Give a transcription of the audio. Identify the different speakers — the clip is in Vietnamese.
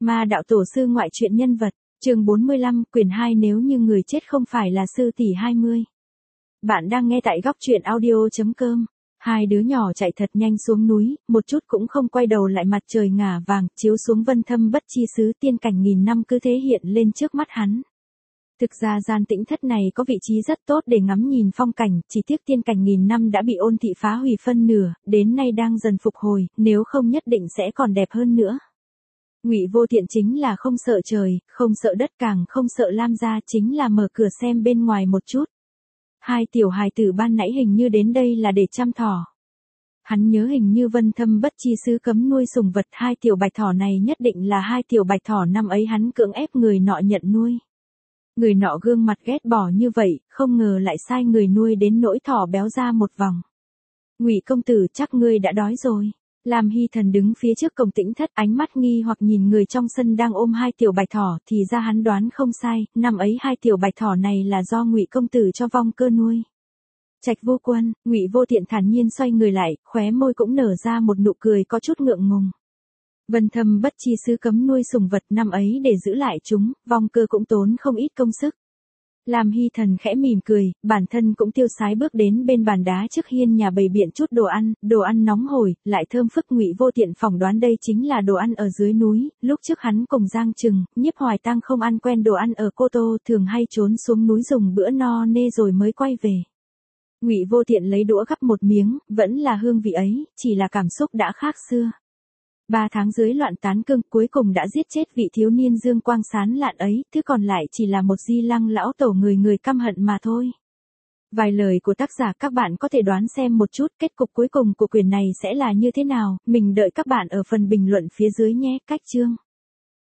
Speaker 1: Ma đạo tổ sư ngoại truyện nhân vật, chương 45, quyển 2 nếu như người chết không phải là sư tỷ 20. Bạn đang nghe tại góc truyện audio.com. Hai đứa nhỏ chạy thật nhanh xuống núi, một chút cũng không quay đầu lại, mặt trời ngả vàng, chiếu xuống vân thâm bất chi xứ, tiên cảnh nghìn năm cứ thế hiện lên trước mắt hắn. Thực ra gian tĩnh thất này có vị trí rất tốt để ngắm nhìn phong cảnh, chỉ tiếc tiên cảnh nghìn năm đã bị ôn thị phá hủy phân nửa, đến nay đang dần phục hồi, nếu không nhất định sẽ còn đẹp hơn nữa. Ngụy Vô Tiện chính là không sợ trời, không sợ đất, càng không sợ Lam gia, chính là mở cửa xem bên ngoài một chút. Hai tiểu hài tử ban nãy hình như đến đây là để chăm thỏ. Hắn nhớ hình như vân thâm bất chi xứ cấm nuôi sủng vật, hai tiểu bạch thỏ này nhất định là hai tiểu bạch thỏ năm ấy hắn cưỡng ép người nọ nhận nuôi. Người nọ gương mặt ghét bỏ như vậy, không ngờ lại sai người nuôi đến nỗi thỏ béo ra một vòng. Ngụy công tử, chắc ngươi đã đói rồi. Lam Hy Thần đứng phía trước cổng tĩnh thất, ánh mắt nghi hoặc nhìn người trong sân đang ôm hai tiểu bạch thỏ, thì ra hắn đoán không sai, năm ấy hai tiểu bạch thỏ này là do Ngụy công tử cho vong cơ nuôi. Trạch Vô Quân, Ngụy Vô Tiện thản nhiên xoay người lại, khóe môi cũng nở ra một nụ cười có chút ngượng ngùng. Vân thâm bất chi xứ cấm nuôi sủng vật, năm ấy để giữ lại chúng, vong cơ cũng tốn không ít công sức. Lam Hy Thần khẽ mỉm cười, bản thân cũng tiêu sái bước đến bên bàn đá trước hiên nhà bày biện chút đồ ăn nóng hổi, lại thơm phức. Ngụy Vô Tiện phỏng đoán đây chính là đồ ăn ở dưới núi, lúc trước hắn cùng Giang Trừng, Nhiếp Hoài Tăng không ăn quen đồ ăn ở Cô Tô, thường hay trốn xuống núi dùng bữa no nê rồi mới quay về. Ngụy Vô Tiện lấy đũa gắp một miếng, vẫn là hương vị ấy, chỉ là cảm xúc đã khác xưa. 3 tháng dưới loạn tán cương, cuối cùng đã giết chết vị thiếu niên dương quang sán lạn ấy, thứ còn lại chỉ là một di lăng lão tổ người căm hận mà thôi. Vài lời của tác giả các bạn có thể đoán xem một chút kết cục cuối cùng của quyển này sẽ là như thế nào, mình đợi các bạn ở phần bình luận phía dưới nhé. Cách chương.